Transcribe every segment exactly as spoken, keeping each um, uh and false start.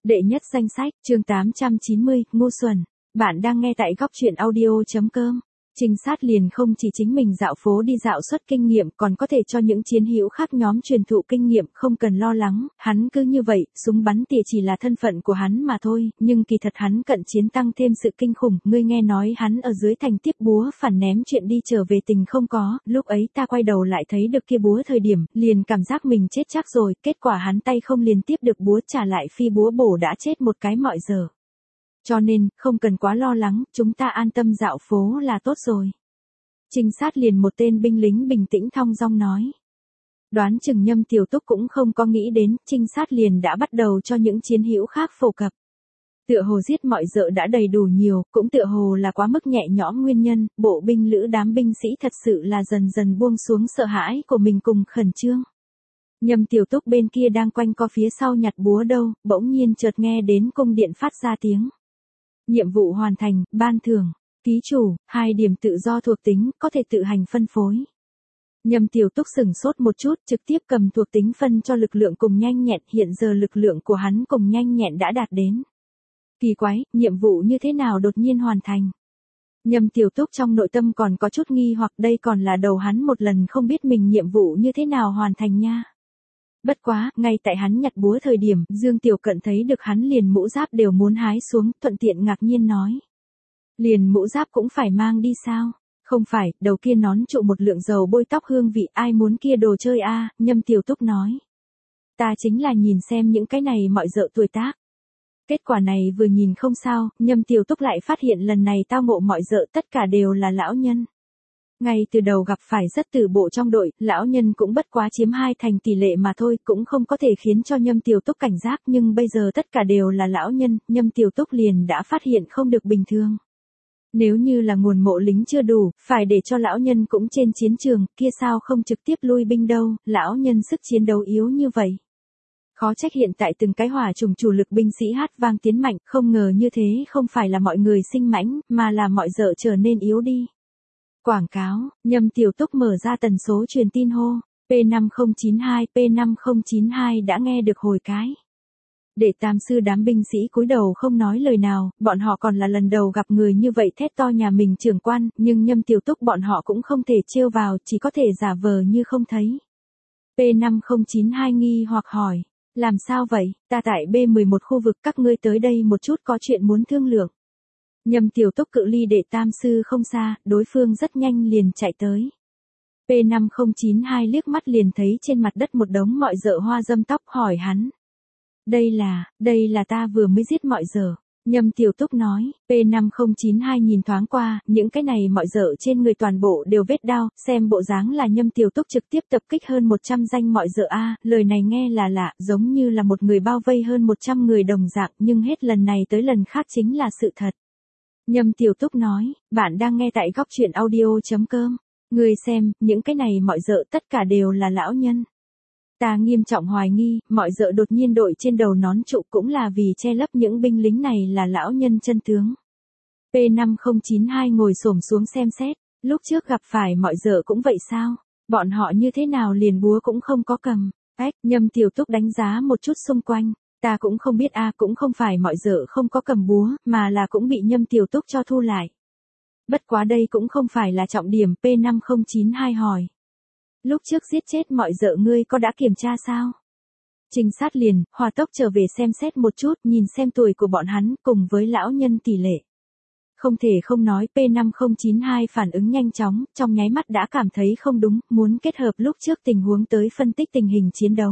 Đệ nhất danh sách, chương tám trăm chín mươi, ngu xuẩn. Bạn đang nghe tại góc truyện audio.com. Trinh sát liền không chỉ chính mình dạo phố đi dạo xuất kinh nghiệm, còn có thể cho những chiến hữu khác nhóm truyền thụ kinh nghiệm, không cần lo lắng. Hắn cứ như vậy, súng bắn tỉa chỉ là thân phận của hắn mà thôi, nhưng kỳ thật hắn cận chiến tăng thêm sự kinh khủng. Ngươi nghe nói hắn ở dưới thành tiếp búa phản ném chuyện đi trở về tình không có, lúc ấy ta quay đầu lại thấy được kia búa thời điểm, liền cảm giác mình chết chắc rồi, kết quả hắn tay không liền tiếp được búa trả lại phi búa bổ đã chết một cái mọi giờ. Cho nên, không cần quá lo lắng, chúng ta an tâm dạo phố là tốt rồi. Trinh sát liền một tên binh lính bình tĩnh thong dong nói. Đoán chừng Nhâm Tiểu Túc cũng không có nghĩ đến, trinh sát liền đã bắt đầu cho những chiến hữu khác phổ cập. Tựa hồ giết mọi dợ đã đầy đủ nhiều, cũng tựa hồ là quá mức nhẹ nhõm nguyên nhân, bộ binh lữ đám binh sĩ thật sự là dần dần buông xuống sợ hãi của mình cùng khẩn trương. Nhâm Tiểu Túc bên kia đang quanh co phía sau nhặt búa đâu, bỗng nhiên chợt nghe đến cung điện phát ra tiếng. Nhiệm vụ hoàn thành, ban thưởng, ký chủ, hai điểm tự do thuộc tính, có thể tự hành phân phối. Nhâm Tiểu Túc sửng sốt một chút, trực tiếp cầm thuộc tính phân cho lực lượng cùng nhanh nhẹn, hiện giờ lực lượng của hắn cùng nhanh nhẹn đã đạt đến. Kỳ quái, nhiệm vụ như thế nào đột nhiên hoàn thành? Nhâm Tiểu Túc trong nội tâm còn có chút nghi hoặc đây còn là đầu hắn một lần không biết mình nhiệm vụ như thế nào hoàn thành nha. Bất quá, ngay tại hắn nhặt búa thời điểm, Dương Tiểu Cận thấy được hắn liền mũ giáp đều muốn hái xuống, thuận tiện ngạc nhiên nói. Liền mũ giáp cũng phải mang đi sao? Không phải, đầu kia nón trụ một lượng dầu bôi tóc hương vị ai muốn kia đồ chơi a à, Nhâm Tiểu Túc nói. Ta chính là nhìn xem những cái này mọi dợ tuổi tác. Kết quả này vừa nhìn không sao, Nhâm Tiểu Túc lại phát hiện lần này tao ngộ mọi dợ tất cả đều là lão nhân. Ngay từ đầu gặp phải rất từ bộ trong đội, lão nhân cũng bất quá chiếm hai thành tỷ lệ mà thôi, cũng không có thể khiến cho Nhâm Tiểu Túc cảnh giác, nhưng bây giờ tất cả đều là lão nhân, Nhâm Tiểu Túc liền đã phát hiện không được bình thường. Nếu như là nguồn mộ lính chưa đủ, phải để cho lão nhân cũng trên chiến trường, kia sao không trực tiếp lui binh đâu, lão nhân sức chiến đấu yếu như vậy. Khó trách hiện tại từng cái hỏa trùng chủ lực binh sĩ hát vang tiến mạnh, không ngờ như thế không phải là mọi người sinh mãnh, mà là mọi dợ trở nên yếu đi. Quảng cáo, Nhâm Tiểu Túc mở ra tần số truyền tin hô, P năm không chín hai, P năm không chín hai đã nghe được hồi cái. Để tam sư đám binh sĩ cúi đầu không nói lời nào, bọn họ còn là lần đầu gặp người như vậy thét to nhà mình trưởng quan, nhưng Nhâm Tiểu Túc bọn họ cũng không thể trêu vào, chỉ có thể giả vờ như không thấy. P năm không chín hai nghi hoặc hỏi, làm sao vậy, ta tại B mười một khu vực các ngươi tới đây một chút có chuyện muốn thương lượng. Nhâm Tiểu Túc cự ly đệ tam sư không xa, đối phương rất nhanh liền chạy tới. P năm không chín hai liếc mắt liền thấy trên mặt đất một đống mọi dợ hoa dâm tóc hỏi hắn. Đây là, đây là ta vừa mới giết mọi dợ. Nhâm Tiểu Túc nói, P năm không chín hai nhìn thoáng qua, những cái này mọi dợ trên người toàn bộ đều vết đao, xem bộ dáng là Nhâm Tiểu Túc trực tiếp tập kích hơn một trăm danh mọi dợ a, lời này nghe là lạ, giống như là một người bao vây hơn một trăm người đồng dạng, nhưng hết lần này tới lần khác chính là sự thật. Nhâm Tiểu Túc nói, bạn đang nghe tại góc truyện audio.com. Người xem, những cái này mọi dợ tất cả đều là lão nhân. Ta nghiêm trọng hoài nghi, mọi dợ đột nhiên đội trên đầu nón trụ cũng là vì che lấp những binh lính này là lão nhân chân tướng. P năm không chín hai ngồi xổm xuống xem xét, lúc trước gặp phải mọi dợ cũng vậy sao? Bọn họ như thế nào liền búa cũng không có cầm. Ách, Nhâm Tiểu Túc đánh giá một chút xung quanh. Ta cũng không biết a à, cũng không phải mọi dợ không có cầm búa, mà là cũng bị Nhâm Tiểu Túc cho thu lại. Bất quá đây cũng không phải là trọng điểm. P năm không chín hai hỏi. Lúc trước giết chết mọi dợ ngươi có đã kiểm tra sao? Trinh sát liền, hòa tốc trở về xem xét một chút, nhìn xem tuổi của bọn hắn cùng với lão nhân tỷ lệ. Không thể không nói P năm không chín hai phản ứng nhanh chóng, trong nháy mắt đã cảm thấy không đúng, muốn kết hợp lúc trước tình huống tới phân tích tình hình chiến đấu.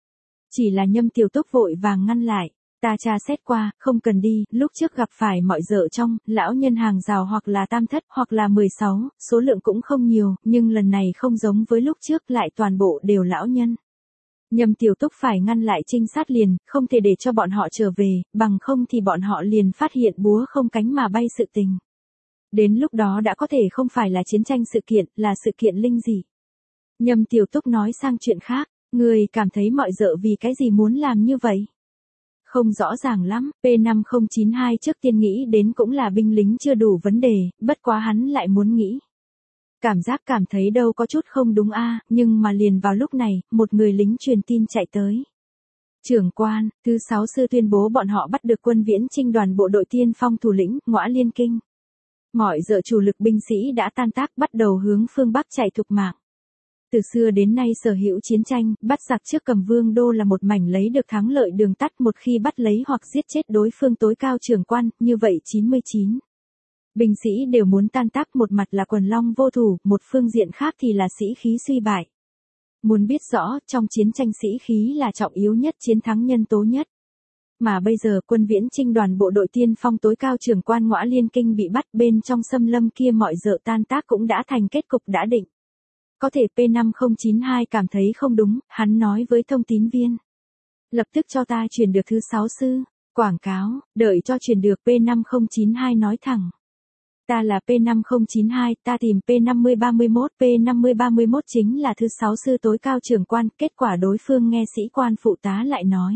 Chỉ là Nhâm Tiểu Túc vội vàng ngăn lại. Ta tra xét qua, không cần đi, lúc trước gặp phải mọi dợ trong, lão nhân hàng rào hoặc là tam thất hoặc là mười sáu, số lượng cũng không nhiều, nhưng lần này không giống với lúc trước lại toàn bộ đều lão nhân. Nhâm Tiểu Túc phải ngăn lại trinh sát liền, không thể để cho bọn họ trở về, bằng không thì bọn họ liền phát hiện búa không cánh mà bay sự tình. Đến lúc đó đã có thể không phải là chiến tranh sự kiện, là sự kiện linh dị. Nhâm Tiểu Túc nói sang chuyện khác, người cảm thấy mọi dợ vì cái gì muốn làm như vậy? Không rõ ràng lắm, P năm không chín hai trước tiên nghĩ đến cũng là binh lính chưa đủ vấn đề, bất quá hắn lại muốn nghĩ. Cảm giác cảm thấy đâu có chút không đúng a, nhưng mà liền vào lúc này, một người lính truyền tin chạy tới. Trưởng quan, thứ sáu sư tuyên bố bọn họ bắt được quân viễn chinh đoàn bộ đội tiên phong thủ lĩnh, Ngõa Liên Kinh. Mọi dợ chủ lực binh sĩ đã tan tác bắt đầu hướng phương Bắc chạy thục mạng. Từ xưa đến nay sở hữu chiến tranh, bắt giặc trước cầm vương đô là một mảnh lấy được thắng lợi đường tắt một khi bắt lấy hoặc giết chết đối phương tối cao trưởng quan, như vậy chín mươi chín. Binh sĩ đều muốn tan tác, một mặt là quần long vô thủ, một phương diện khác thì là sĩ khí suy bại. Muốn biết rõ, trong chiến tranh sĩ khí là trọng yếu nhất, chiến thắng nhân tố nhất. Mà bây giờ quân viễn chinh đoàn bộ đội tiên phong tối cao trưởng quan Ngõa Liên Kinh bị bắt, bên trong xâm lâm kia mọi dợ tan tác cũng đã thành kết cục đã định. Có thể P năm không chín hai cảm thấy không đúng, hắn nói với thông tín viên. Lập tức cho ta truyền được thứ sáu sư. Quảng cáo, đợi cho truyền được P năm không chín hai nói thẳng. Ta là P năm không chín hai, ta tìm P năm mươi ba mươi mốt, P năm mươi ba mươi mốt chính là thứ sáu sư tối cao trưởng quan, kết quả đối phương nghe sĩ quan phụ tá lại nói.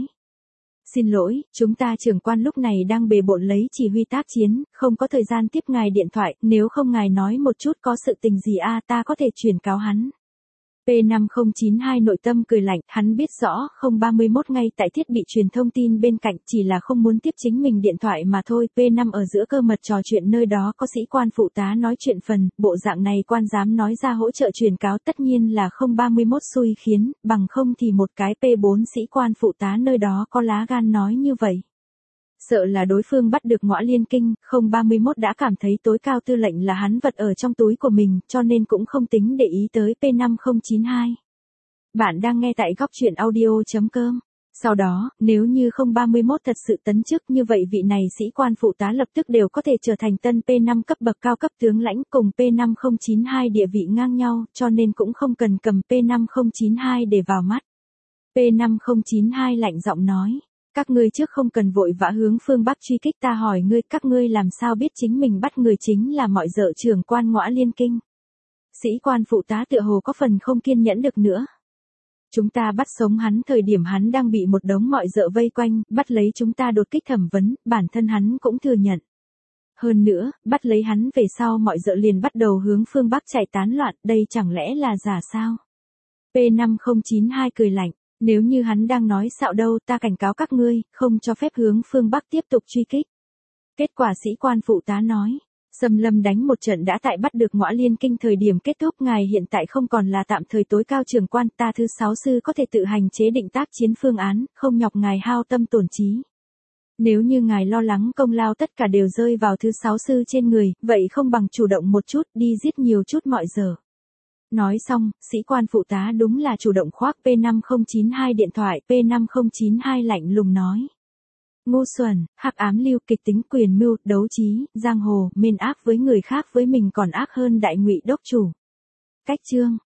Xin lỗi, chúng ta trưởng quan lúc này đang bề bộn lấy chỉ huy tác chiến, không có thời gian tiếp ngài điện thoại, nếu không ngài nói một chút có sự tình gì a à, ta có thể chuyển cáo hắn. P năm không chín hai nội tâm cười lạnh, hắn biết rõ không ba mươi mốt ngay tại thiết bị truyền thông tin bên cạnh chỉ là không muốn tiếp chính mình điện thoại mà thôi. P năm ở giữa cơ mật trò chuyện nơi đó có sĩ quan phụ tá nói chuyện phần, bộ dạng này quan dám nói ra hỗ trợ truyền cáo tất nhiên là không ba mươi mốt xui khiến, bằng không thì một cái P bốn sĩ quan phụ tá nơi đó có lá gan nói như vậy. Sợ là đối phương bắt được Ngõa Liên Kinh, không ba mươi mốt đã cảm thấy tối cao tư lệnh là hắn vật ở trong túi của mình, cho nên cũng không tính để ý tới P năm không chín hai. Bạn đang nghe tại góc truyện audio chấm com. Sau đó, nếu như không ba mươi mốt thật sự tấn chức như vậy vị này sĩ quan phụ tá lập tức đều có thể trở thành tân P năm cấp bậc cao cấp tướng lãnh cùng P năm không chín hai địa vị ngang nhau, cho nên cũng không cần cầm P năm không chín hai để vào mắt. P năm không chín hai lạnh giọng nói. Các ngươi trước không cần vội vã hướng phương Bắc truy kích, ta hỏi ngươi, các ngươi làm sao biết chính mình bắt người chính là mọi dợ trưởng quan Ngõa Liên Kinh. Sĩ quan phụ tá tựa hồ có phần không kiên nhẫn được nữa. Chúng ta bắt sống hắn thời điểm hắn đang bị một đống mọi dợ vây quanh, bắt lấy chúng ta đột kích thẩm vấn, bản thân hắn cũng thừa nhận. Hơn nữa, bắt lấy hắn về sau mọi dợ liền bắt đầu hướng phương Bắc chạy tán loạn, đây chẳng lẽ là giả sao? P năm không chín hai cười lạnh. Nếu như hắn đang nói xạo đâu, ta cảnh cáo các ngươi, không cho phép hướng phương Bắc tiếp tục truy kích. Kết quả sĩ quan phụ tá nói, xâm lâm đánh một trận đã tại bắt được Ngõa Liên Kinh thời điểm kết thúc, ngài hiện tại không còn là tạm thời tối cao trưởng quan, ta thứ sáu sư có thể tự hành chế định tác chiến phương án, không nhọc ngài hao tâm tổn trí. Nếu như ngài lo lắng công lao tất cả đều rơi vào thứ sáu sư trên người, vậy không bằng chủ động một chút, đi giết nhiều chút mọi giờ. Nói xong, sĩ quan phụ tá đúng là chủ động khoác P năm không chín hai điện thoại, P năm không chín hai lạnh lùng nói. Ngu xuẩn, hắc ám lưu kịch tính quyền mưu, đấu trí, giang hồ, mên ác với người khác với mình còn ác hơn đại ngụy đốc chủ. Cách chương.